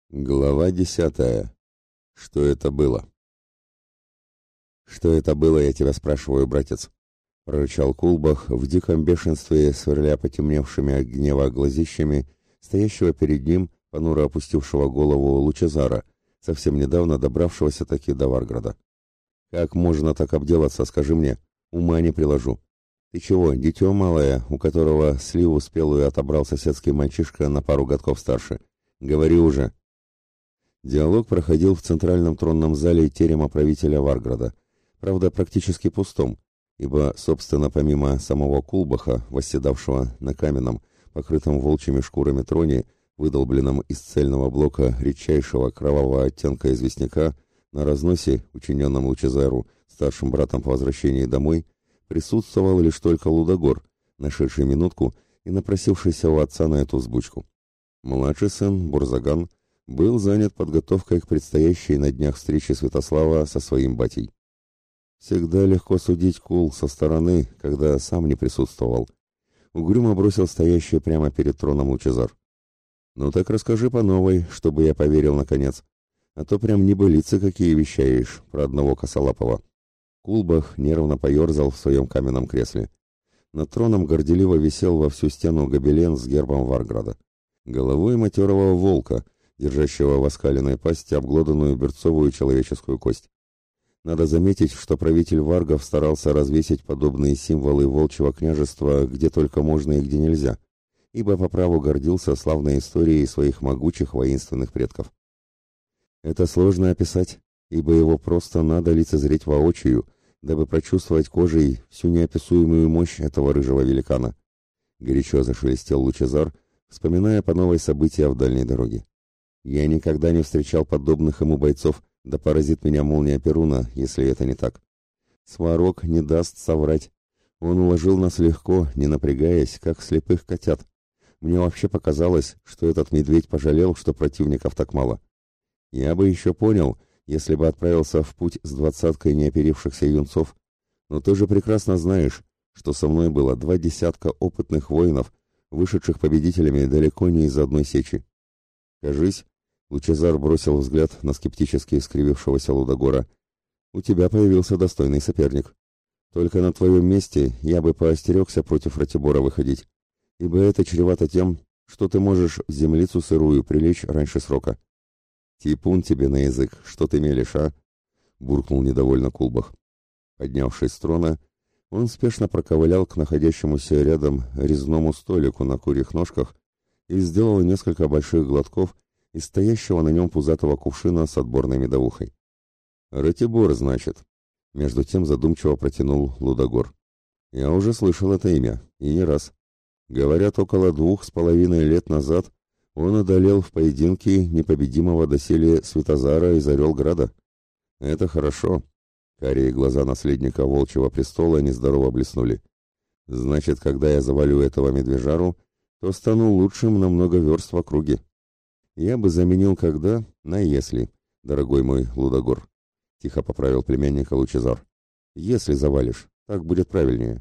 Глава 10. Что это было? «Что это было, я тебя спрашиваю, братец?» — прорычал Кулбах в диком бешенстве, сверля потемневшими от гнева глазищами стоящего перед ним, понуро опустившего голову Лучезара, совсем недавно добравшегося таки до Варграда. «Как можно так обделаться, скажи мне? Ума не приложу. Ты чего, дитё малое, у которого сливу спелую отобрал соседский мальчишка на пару годков старше? Говори уже!» Диалог проходил в центральном тронном зале терема правителя Варграда, правда, практически пустом, ибо, собственно, помимо самого Кулбаха, восседавшего на каменном, покрытом волчьими шкурами троне, выдолбленном из цельного блока редчайшего кровавого оттенка известняка, на разносе, учиненном Лучезару, старшим братом по возвращении домой, присутствовал лишь только Лудогор, нашедший минутку и напросившийся у отца на эту взбучку. Младший сын, Бурзаган, был занят подготовкой к предстоящей на днях встрече Святослава со своим батей. Всегда легко судить, Кул, со стороны, когда сам не присутствовал. Угрюмо бросил стоящий прямо перед троном Лучезар. «Ну так расскажи по новой, чтобы я поверил наконец. А то прям небылицы какие вещаешь про одного косолапого». Кулбах нервно поерзал в своем каменном кресле. Над троном горделиво висел во всю стену гобелен с гербом Варграда. Головой матерого волка, держащего в оскаленной пасти обглоданную берцовую человеческую кость. Надо заметить, что правитель варгов старался развесить подобные символы волчьего княжества где только можно и где нельзя, ибо по праву гордился славной историей своих могучих воинственных предков. Это сложно описать, ибо его просто надо лицезреть воочию, дабы прочувствовать кожей всю неописуемую мощь этого рыжего великана. Горячо зашелестел Лучезар, вспоминая по новой события в дальней дороге. Я никогда не встречал подобных ему бойцов, да поразит меня молния Перуна, если это не так. Сварог не даст соврать. Он уложил нас легко, не напрягаясь, как слепых котят. Мне вообще показалось, что этот медведь пожалел, что противников так мало. Я бы еще понял, если бы отправился в путь с 20 неоперившихся юнцов, но ты же прекрасно знаешь, что со мной было 20 опытных воинов, вышедших победителями далеко не из одной сечи. Кажись, Лучезар бросил взгляд на скептически скривившегося Лудогора. «У тебя появился достойный соперник. Только на твоем месте я бы поостерегся против Ратибора выходить, ибо это чревато тем, что ты можешь в землицу сырую прилечь раньше срока». «Типун тебе на язык, что ты мелешь, а?» — буркнул недовольно Кулбах. Поднявшись с трона, он спешно проковылял к находящемуся рядом резному столику на курьих ножках и сделал несколько больших глотков из стоящего на нем пузатого кувшина с отборной медовухой. «Ратибор, значит», — между тем задумчиво протянул Лудогор. «Я уже слышал это имя, и не раз. Говорят, около 2,5 лет назад он одолел в поединке непобедимого доселе Святозара из Орелграда. Это хорошо». Карие глаза наследника Волчьего престола нездорово блеснули. «Значит, когда я завалю этого медвежару, то стану лучшим на много верст в округе. Я бы заменил «когда» на «если», дорогой мой Лудогор», — тихо поправил племянника Лучезар. «Если завалишь, так будет правильнее».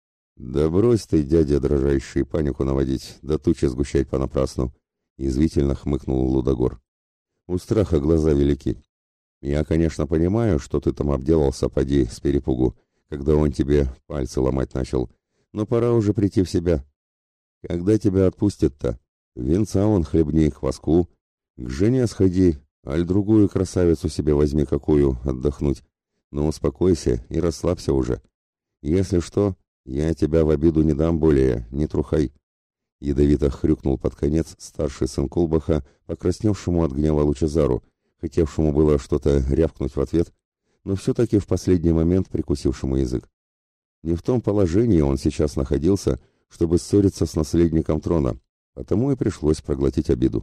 «Да брось ты, дядя дрожайший, панику наводить, да тучи сгущать понапрасну», — язвительно хмыкнул Лудогор. «У страха глаза велики. Я, конечно, понимаю, что ты там обделался, поди, с перепугу, когда он тебе пальцы ломать начал, но пора уже прийти в себя. Когда тебя отпустят-то? Венца он хлебни, кваску, к жене сходи, аль другую красавицу себе возьми какую, отдохнуть. Но успокойся и расслабься уже. Если что, я тебя в обиду не дам более, не трухай». Ядовито хрюкнул под конец старший сын Кулбаха, покрасневшему от гнева Лучезару, хотевшему было что-то рявкнуть в ответ, но все-таки в последний момент прикусившему язык. Не в том положении он сейчас находился, чтобы ссориться с наследником трона, потому и пришлось проглотить обиду.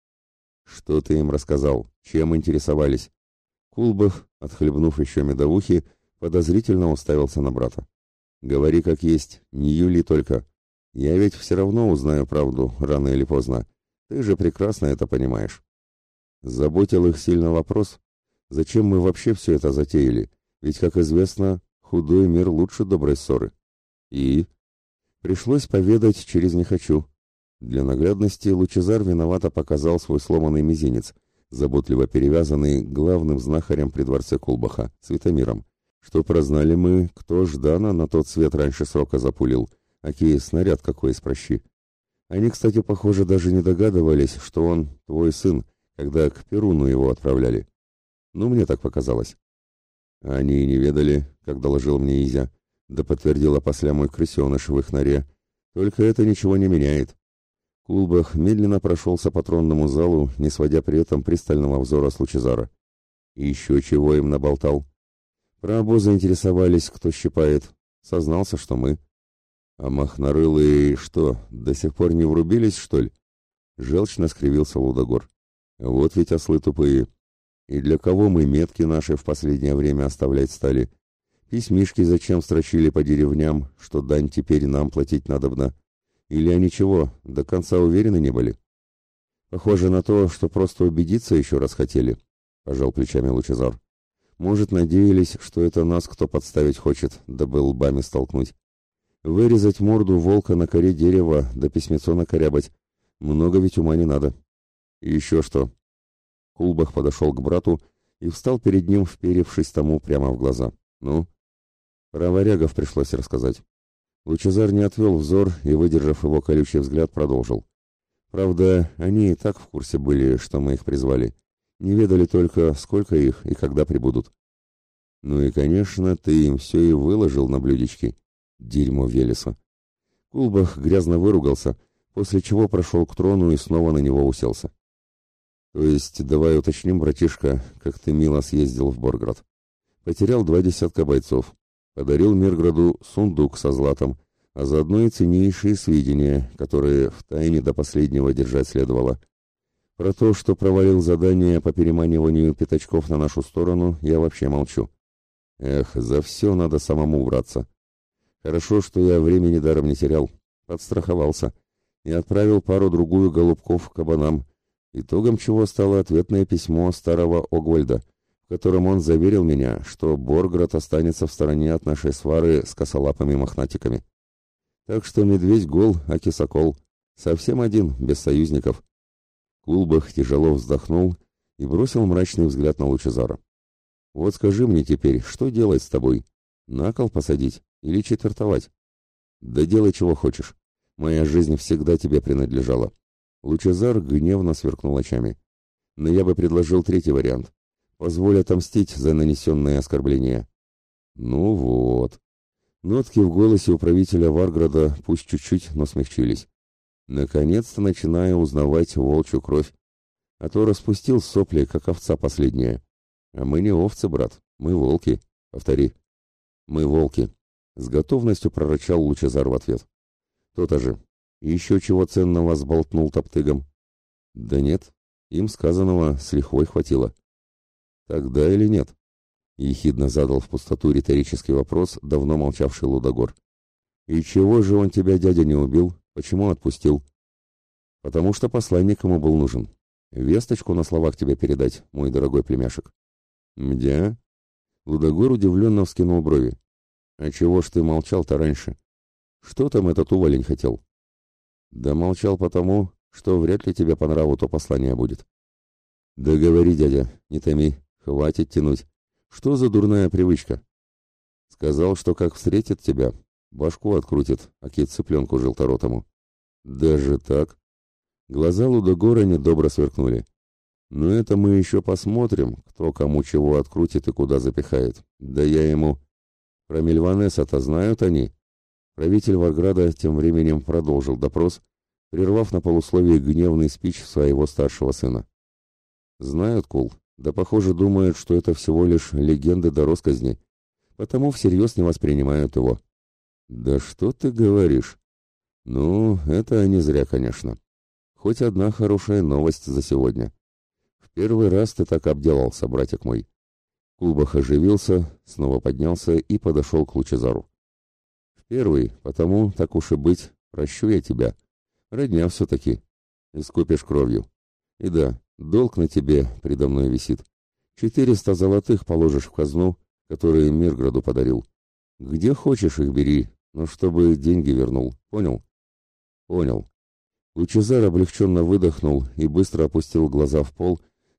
«Что ты им рассказал? Чем интересовались?» Кулбах, отхлебнув еще медовухи, подозрительно уставился на брата. «Говори как есть, не юли только. Я ведь все равно узнаю правду, рано или поздно. Ты же прекрасно это понимаешь». Заботил их сильно вопрос, зачем мы вообще все это затеяли, ведь, как известно, худой мир лучше доброй ссоры. И пришлось поведать через «не хочу». Для наглядности Лучезар виновато показал свой сломанный мизинец, заботливо перевязанный главным знахарем при дворце Кулбаха, Светомиром, что прознали мы, кто Ждана на тот свет раньше срока запулил, аки снаряд какой из прощи. Они, кстати, похоже, даже не догадывались, что он твой сын, когда к Перуну его отправляли. Ну, мне так показалось. Они и не ведали, как доложил мне Изя, да подтвердила после мой крысеныш в их норе. Только это ничего не меняет. Кулбах медленно прошелся по тронному залу, не сводя при этом пристального взора с Лучезара. И еще чего им наболтал. Про обозы интересовались, кто щипает. Сознался, что мы. А махнорылые что, до сих пор не врубились, что ли? Желчно скривился Лудогор. Вот ведь ослы тупые. И для кого мы метки наши в последнее время оставлять стали? Письмишки зачем строчили по деревням, что дань теперь нам платить надобно? Или они чего, до конца уверены не были? Похоже на то, что просто убедиться еще раз хотели, пожал плечами Лучезар. Может, надеялись, что это нас кто подставить хочет, дабы лбами столкнуть. Вырезать морду волка на коре дерева, да письмецо накорябать. Много ведь ума не надо. И еще что? Кулбах подошел к брату и встал перед ним, вперевшись тому прямо в глаза. Ну? Про варягов пришлось рассказать. Лучезар не отвел взор и, выдержав его колючий взгляд, продолжил. Правда, они и так в курсе были, что мы их призвали. Не ведали только, сколько их и когда прибудут. Ну и, конечно, ты им все и выложил на блюдечки. Дерьмо Велеса. Кулбах грязно выругался, после чего прошел к трону и снова на него уселся. То есть, давай уточним, братишка, как ты мило съездил в Борград. Потерял 20 бойцов. Подарил Мирграду сундук со златом, а заодно и ценнейшие сведения, которые втайне до последнего держать следовало. Про то, что провалил задание по переманиванию пятачков на нашу сторону, я вообще молчу. Эх, за все надо самому браться. Хорошо, что я времени даром не терял, подстраховался и отправил пару-другую голубков к кабанам, итогом чего стало ответное письмо старого Огвальда, в котором он заверил меня, что Борград останется в стороне от нашей свары с косолапыми мохнатиками. Так что медведь гол, аки сокол, совсем один, без союзников. Кулбах тяжело вздохнул и бросил мрачный взгляд на Лучезара. Вот скажи мне теперь, что делать с тобой? На кол посадить или четвертовать? Да делай, чего хочешь. Моя жизнь всегда тебе принадлежала. Лучезар гневно сверкнул очами. Но я бы предложил третий вариант. Позволь отомстить за нанесенное оскорбление. Ну вот. Нотки в голосе управителя Варграда пусть чуть-чуть, но смягчились. Наконец-то начинаю узнавать волчью кровь. А то распустил сопли, как овца последняя. А мы не овцы, брат, мы волки. Повтори. Мы волки. С готовностью прорычал Лучезар в ответ. То-то же. Еще чего ценного сболтнул топтыгом. Да нет, им сказанного с лихвой хватило. Тогда или нет? Ехидно задал в пустоту риторический вопрос давно молчавший Лудогор. И чего же он тебя, дядя, не убил? Почему отпустил? Потому что посланник ему был нужен. Весточку на словах тебе передать, мой дорогой племяшек. Мдя? Лудогор удивленно вскинул брови. А чего ж ты молчал-то раньше? Что там этот уволень хотел? Да молчал потому, что вряд ли тебе по нраву то послание будет. Да говори, дядя, не томи, хватит тянуть. Что за дурная привычка? Сказал, что как встретит тебя, башку открутит, аки цыпленку желторотому. Даже так? Глаза Лудогора недобро сверкнули. Но это мы еще посмотрим, кто кому чего открутит и куда запихает. Да я ему... Про Мельванеса-то знают они? Правитель Варграда тем временем продолжил допрос, прервав на полусловие гневный спич своего старшего сына. Знают, Кул, да похоже думают, что это всего лишь легенды да россказни, потому всерьез не воспринимают его. Да что ты говоришь? Ну, это не зря, конечно. Хоть одна хорошая новость за сегодня. В первый раз ты так обделался, братик мой. Кулбах оживился, снова поднялся и подошел к Лучезару. В первый, потому, так уж и быть, прощу я тебя. Родня все-таки. Искупишь кровью. И да, долг на тебе предо мной висит. 400 золотых положишь в казну, которые Мирграду подарил. Где хочешь их бери, но чтобы деньги вернул. Понял? Понял. Лучезар облегченно выдохнул и быстро опустил глаза в пол,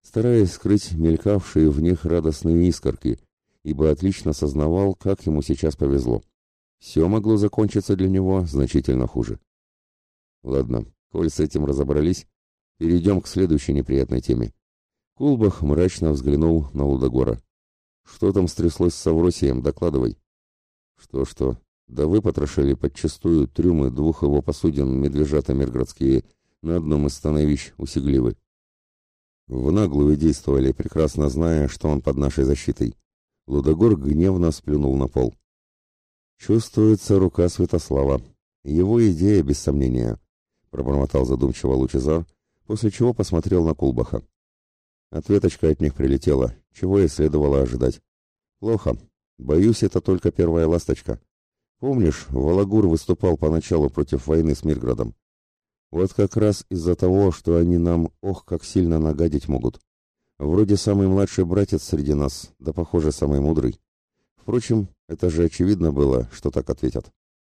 стараясь скрыть мелькавшие в них радостные искорки, ибо отлично сознавал, как ему сейчас повезло. Все могло закончиться для него значительно хуже. Ладно, коль с этим разобрались, перейдем к следующей неприятной теме. Кулбах мрачно взглянул на Лудогора. «Что там стряслось с Авросием? Докладывай». «Что-что? Да вы потрошили подчистую трюмы двух его посудин медвежата миргородские на одном из становищ у Сигливы. В наглую действовали, прекрасно зная, что он под нашей защитой». Лудогор гневно сплюнул на пол. «Чувствуется рука Святослава. Его идея, без сомнения», — пробормотал задумчиво Лучезар, после чего посмотрел на Кулбаха. Ответочка от них прилетела, чего и следовало ожидать. «Плохо. Боюсь, это только первая ласточка. Помнишь, Валагур выступал поначалу против войны с Мирградом? Вот как раз из-за того, что они нам, ох, как сильно нагадить могут. Вроде самый младший братец среди нас, да, похоже, самый мудрый. Впрочем, это же очевидно было, что так ответят».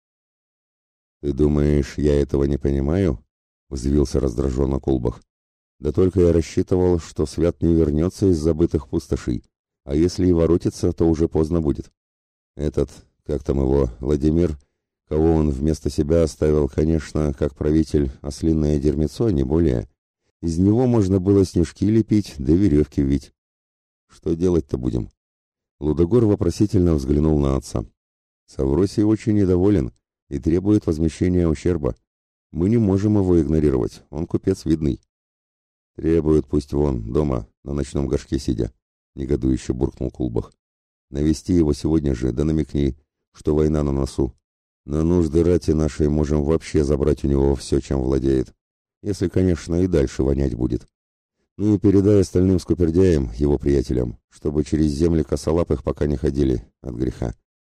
«Ты думаешь, я этого не понимаю?» — взвился раздраженно Кулбах. «Да только я рассчитывал, что Свят не вернется из забытых пустошей, а если и воротится, то уже поздно будет. Этот, как там его, Владимир, кого он вместо себя оставил, конечно, как правитель, ослиное дерьмецо, не более. Из него можно было снежки лепить, да веревки вить. Что делать-то будем?» Лудогор вопросительно взглянул на отца. «Савросий очень недоволен и требует возмещения ущерба. Мы не можем его игнорировать, он купец видный». «Требует, пусть вон, дома, на ночном горшке сидя», — негодующе буркнул Кулбах. «Навести его сегодня же, да намекни, что война на носу. На нужды рати нашей можем вообще забрать у него все, чем владеет. Если, конечно, и дальше вонять будет. Ну и передай остальным скупердяям, его приятелям, чтобы через земли косолапых пока не ходили от греха.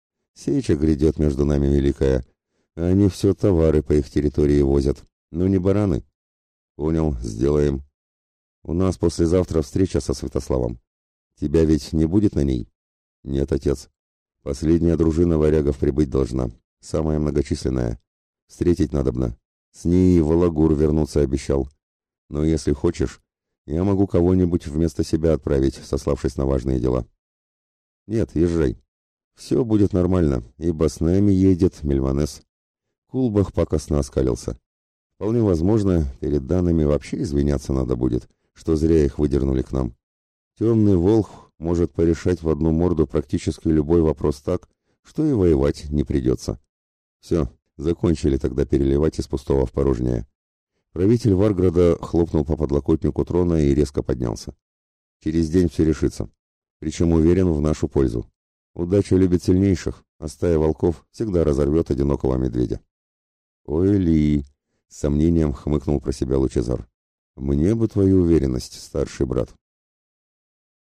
Сеча грядет между нами великая, а они все товары по их территории возят. Ну не бараны». «Понял, сделаем. У нас послезавтра встреча со Святославом. Тебя ведь не будет на ней?» «Нет, отец. Последняя дружина варягов прибыть должна, самая многочисленная. Встретить надобно. С ней Валагур вернуться обещал. Но если хочешь, я могу кого-нибудь вместо себя отправить, сославшись на важные дела». «Нет, езжай. Все будет нормально, ибо с нами едет Мельванес». Кулбах пакостно оскалился. «Вполне возможно, перед данными вообще извиняться надо будет, что зря их выдернули к нам. Темный волх может порешать в одну морду практически любой вопрос так, что и воевать не придется». «Все, закончили тогда переливать из пустого в порожнее». Правитель Варграда хлопнул по подлокотнику трона и резко поднялся. «Через день все решится. Причем уверен в нашу пользу. Удача любит сильнейших, а стая волков всегда разорвет одинокого медведя». «Ой, Ли!» — с сомнением хмыкнул про себя Лучезар. «Мне бы твою уверенность, старший брат».